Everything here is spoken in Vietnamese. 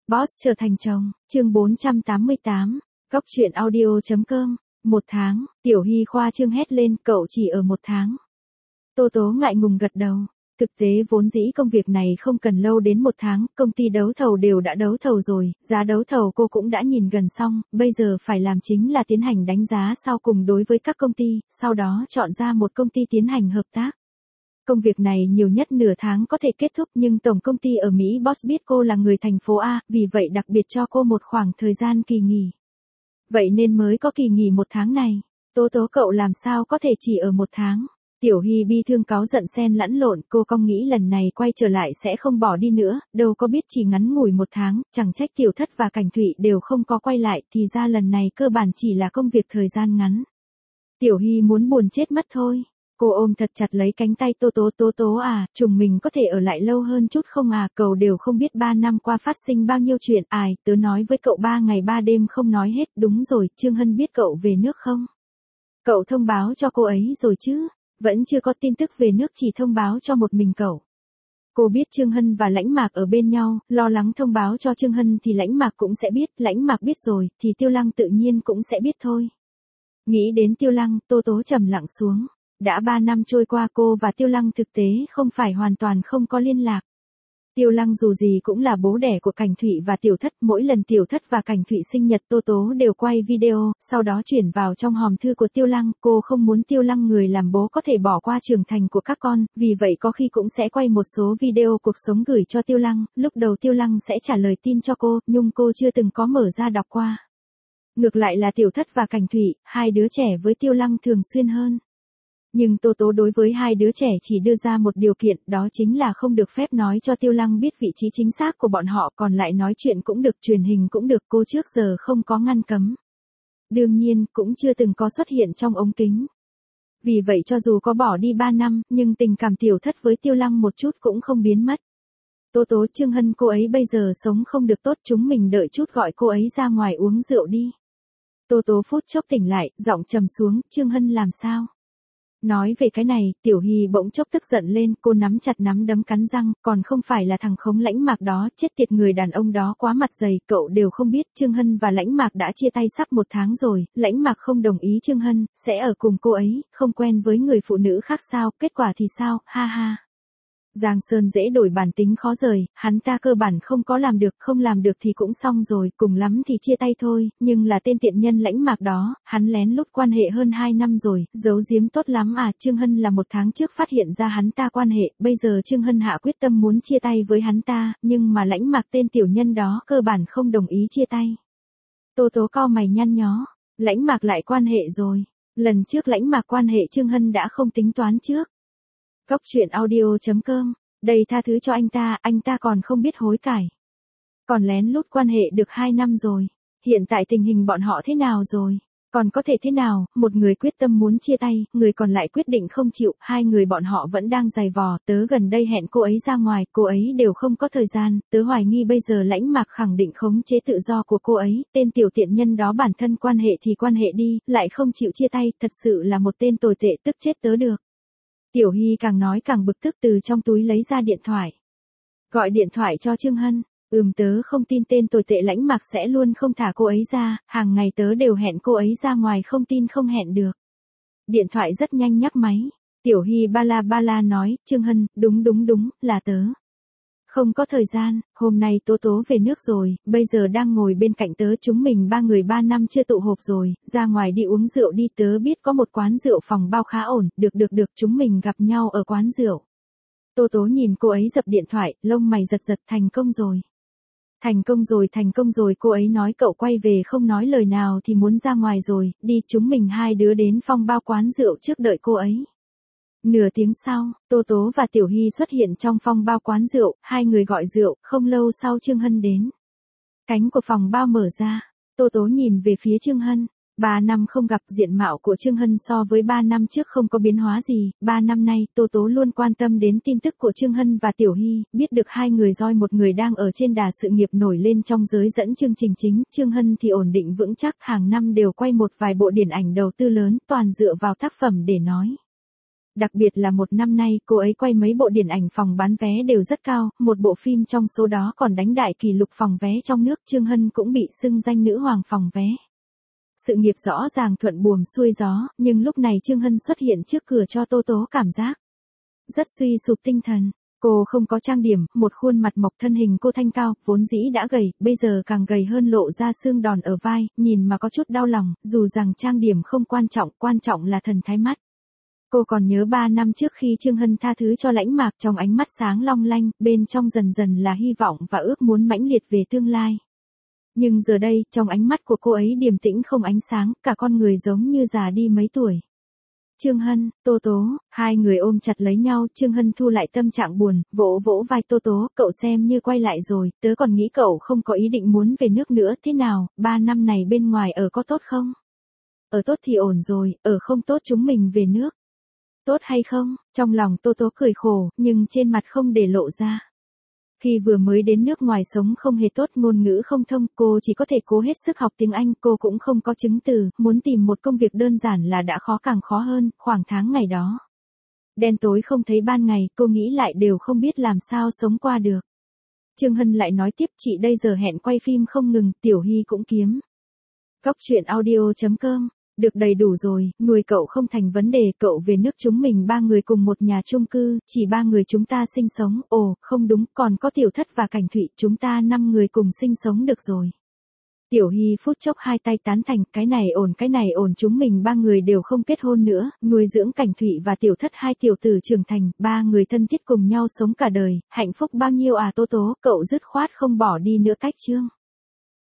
Boss trở thành chồng, chương 488, Góc truyện audio.com, 1 tháng, Tiểu Hy khoa trương hét lên, cậu chỉ ở 1 tháng. Tô Tố ngại ngùng gật đầu, thực tế vốn dĩ công việc này không cần lâu đến 1 tháng, công ty đấu thầu đều đã đấu thầu rồi, giá đấu thầu cô cũng đã nhìn gần xong, bây giờ phải làm chính là tiến hành đánh giá sau cùng đối với các công ty, sau đó chọn ra một công ty tiến hành hợp tác. Công việc này nhiều nhất nửa tháng có thể kết thúc nhưng tổng công ty ở Mỹ Boss biết cô là người thành phố A, vì vậy đặc biệt cho cô một khoảng thời gian kỳ nghỉ. Vậy nên mới có kỳ nghỉ 1 tháng này. Tố cậu làm sao có thể chỉ ở 1 tháng. Tiểu Hy bi thương cáu giận xen lẫn lộn, cô cong nghĩ lần này quay trở lại sẽ không bỏ đi nữa, đâu có biết chỉ ngắn ngủi 1 tháng, chẳng trách Tiểu Thất và Cảnh Thụy đều không có quay lại, thì ra lần này cơ bản chỉ là công việc thời gian ngắn. Tiểu Hy muốn buồn chết mất thôi. Cô ôm thật chặt lấy cánh tay Tố Tố à, chúng mình có thể ở lại lâu hơn chút không à, cậu đều không biết 3 năm qua phát sinh bao nhiêu chuyện, tớ nói với cậu 3 ngày 3 đêm không nói hết, đúng rồi, Trương Hân biết cậu về nước không? Cậu thông báo cho cô ấy rồi chứ? Vẫn chưa có tin tức về nước, chỉ thông báo cho một mình cậu. Cô biết Trương Hân và Lãnh Mạc ở bên nhau, lo lắng thông báo cho Trương Hân thì Lãnh Mạc cũng sẽ biết, Lãnh Mạc biết rồi, thì Tiêu Lăng tự nhiên cũng sẽ biết thôi. Nghĩ đến Tiêu Lăng, Tố trầm lặng xuống. Đã 3 năm trôi qua cô và Tiêu Lăng thực tế không phải hoàn toàn không có liên lạc. Tiêu Lăng dù gì cũng là bố đẻ của Cảnh Thụy và Tiểu Thất, mỗi lần Tiểu Thất và Cảnh Thụy sinh nhật Tố đều quay video, sau đó chuyển vào trong hòm thư của Tiêu Lăng, cô không muốn Tiêu Lăng người làm bố có thể bỏ qua trưởng thành của các con, vì vậy có khi cũng sẽ quay một số video cuộc sống gửi cho Tiêu Lăng, lúc đầu Tiêu Lăng sẽ trả lời tin cho cô, nhưng cô chưa từng có mở ra đọc qua. Ngược lại là Tiểu Thất và Cảnh Thụy, hai đứa trẻ với Tiêu Lăng thường xuyên hơn. Nhưng Tố đối với hai đứa trẻ chỉ đưa ra một điều kiện, đó chính là không được phép nói cho Tiêu Lăng biết vị trí chính xác của bọn họ, còn lại nói chuyện cũng được, truyền hình cũng được, cô trước giờ không có ngăn cấm. Đương nhiên, cũng chưa từng có xuất hiện trong ống kính. Vì vậy cho dù có bỏ đi 3 năm, nhưng tình cảm Tiểu Thất với Tiêu Lăng một chút cũng không biến mất. Tố Trương Hân cô ấy bây giờ sống không được tốt, chúng mình đợi chút gọi cô ấy ra ngoài uống rượu đi. Tố phút chốc tỉnh lại, giọng trầm xuống, Trương Hân làm sao? Nói về cái này, Tiểu Hy bỗng chốc tức giận lên, cô nắm chặt nắm đấm cắn răng, còn không phải là thằng khống Lãnh Mạc đó, chết tiệt, người đàn ông đó quá mặt dày, cậu đều không biết, Trương Hân và Lãnh Mạc đã chia tay sắp 1 tháng rồi, Lãnh Mạc không đồng ý Trương Hân sẽ ở cùng cô ấy, không quen với người phụ nữ khác sao, kết quả thì sao, ha ha. Giang Sơn dễ đổi bản tính khó rời, hắn ta cơ bản không có làm được, không làm được thì cũng xong rồi, cùng lắm thì chia tay thôi, nhưng là tên tiện nhân Lãnh Mạc đó, hắn lén lút quan hệ hơn 2 năm rồi, giấu giếm tốt lắm à, Trương Hân là 1 tháng trước phát hiện ra hắn ta quan hệ, bây giờ Trương Hân hạ quyết tâm muốn chia tay với hắn ta, nhưng mà Lãnh Mạc tên tiểu nhân đó cơ bản không đồng ý chia tay. Tố cau mày nhăn nhó, Lãnh Mạc lại quan hệ rồi, lần trước Lãnh Mạc quan hệ Trương Hân đã không tính toán trước. Góc truyện audio.com, đây tha thứ cho anh ta còn không biết hối cải. Còn lén lút quan hệ được 2 năm rồi, hiện tại tình hình bọn họ thế nào rồi? Còn có thể thế nào, một người quyết tâm muốn chia tay, người còn lại quyết định không chịu, hai người bọn họ vẫn đang giày vò, tớ gần đây hẹn cô ấy ra ngoài, cô ấy đều không có thời gian, tớ hoài nghi bây giờ Lãnh Mạc khẳng định khống chế tự do của cô ấy, tên tiểu tiện nhân đó bản thân quan hệ thì quan hệ đi, lại không chịu chia tay, thật sự là một tên tồi tệ, tức chết tớ được. Tiểu Hy càng nói càng bực tức, từ trong túi lấy ra điện thoại. Gọi điện thoại cho Trương Hân, tớ không tin tên tồi tệ Lãnh Mạc sẽ luôn không thả cô ấy ra, hàng ngày tớ đều hẹn cô ấy ra ngoài, không tin không hẹn được. Điện thoại rất nhanh nhắc máy, Tiểu Hy ba la nói, Trương Hân, đúng, là tớ. Không có thời gian, hôm nay Tố về nước rồi, bây giờ đang ngồi bên cạnh tớ, chúng mình 3 người 3 năm chưa tụ họp rồi, ra ngoài đi uống rượu đi, tớ biết có một quán rượu phòng bao khá ổn, được, chúng mình gặp nhau ở quán rượu. Tố nhìn cô ấy dập điện thoại, lông mày giật, thành công rồi. Thành công rồi, cô ấy nói cậu quay về không nói lời nào thì muốn ra ngoài rồi, đi, chúng mình hai đứa đến phòng bao quán rượu trước đợi cô ấy. Nửa tiếng sau, Tố và Tiểu Hy xuất hiện trong phòng bao quán rượu, hai người gọi rượu, không lâu sau Trương Hân đến. Cánh của phòng bao mở ra, Tố nhìn về phía Trương Hân, 3 năm không gặp, diện mạo của Trương Hân so với 3 năm trước không có biến hóa gì, 3 năm nay Tố luôn quan tâm đến tin tức của Trương Hân và Tiểu Hy, biết được hai người roi một người đang ở trên đà sự nghiệp nổi lên trong giới dẫn chương trình chính, Trương Hân thì ổn định vững chắc, hàng năm đều quay một vài bộ điện ảnh đầu tư lớn, toàn dựa vào tác phẩm để nói. Đặc biệt là một năm nay, cô ấy quay mấy bộ điện ảnh phòng bán vé đều rất cao, một bộ phim trong số đó còn đánh đại kỷ lục phòng vé trong nước, Chương Hân cũng bị xưng danh nữ hoàng phòng vé. Sự nghiệp rõ ràng thuận buồm xuôi gió, nhưng lúc này Chương Hân xuất hiện trước cửa cho Tô Tố cảm giác rất suy sụp tinh thần. Cô không có trang điểm, một khuôn mặt mộc, thân hình cô thanh cao, vốn dĩ đã gầy, bây giờ càng gầy hơn, lộ ra xương đòn ở vai, nhìn mà có chút đau lòng, dù rằng trang điểm không quan trọng là thần thái mắt. Cô còn nhớ 3 năm trước khi Chương Hân tha thứ cho Lãnh Mạc, trong ánh mắt sáng long lanh, bên trong dần dần là hy vọng và ước muốn mãnh liệt về tương lai. Nhưng giờ đây, trong ánh mắt của cô ấy điềm tĩnh không ánh sáng, cả con người giống như già đi mấy tuổi. Chương Hân, Tô Tố, hai người ôm chặt lấy nhau, Chương Hân thu lại tâm trạng buồn, vỗ vỗ vai Tô Tố, cậu xem như quay lại rồi, tớ còn nghĩ cậu không có ý định muốn về nước nữa, thế nào, 3 năm này bên ngoài ở có tốt không? Ở tốt thì ổn rồi, ở không tốt chúng mình về nước. Tốt hay không? Trong lòng Tô Tố cười khổ, nhưng trên mặt không để lộ ra. Khi vừa mới đến nước ngoài sống không hề tốt, ngôn ngữ không thông, cô chỉ có thể cố hết sức học tiếng Anh, cô cũng không có chứng từ, muốn tìm một công việc đơn giản là đã khó càng khó hơn, khoảng tháng ngày đó. Đen tối không thấy ban ngày, cô nghĩ lại đều không biết làm sao sống qua được. Chương Hân lại nói tiếp, chị đây giờ hẹn quay phim không ngừng, Tiểu Hy cũng kiếm. Góc truyện audio.com. Được đầy đủ rồi, nuôi cậu không thành vấn đề, cậu về nước chúng mình 3 người cùng một nhà chung cư, chỉ 3 người chúng ta sinh sống, ồ, không đúng, còn có Tiểu Thất và Cảnh Thụy, chúng ta 5 người cùng sinh sống được rồi. Tiểu Hy phút chốc hai tay tán thành, cái này ổn, chúng mình 3 người đều không kết hôn nữa, nuôi dưỡng Cảnh Thụy và Tiểu Thất, 2 tiểu tử trưởng thành, 3 người thân thiết cùng nhau sống cả đời, hạnh phúc bao nhiêu à. Tô Tố, cậu dứt khoát không bỏ đi nữa cách Chương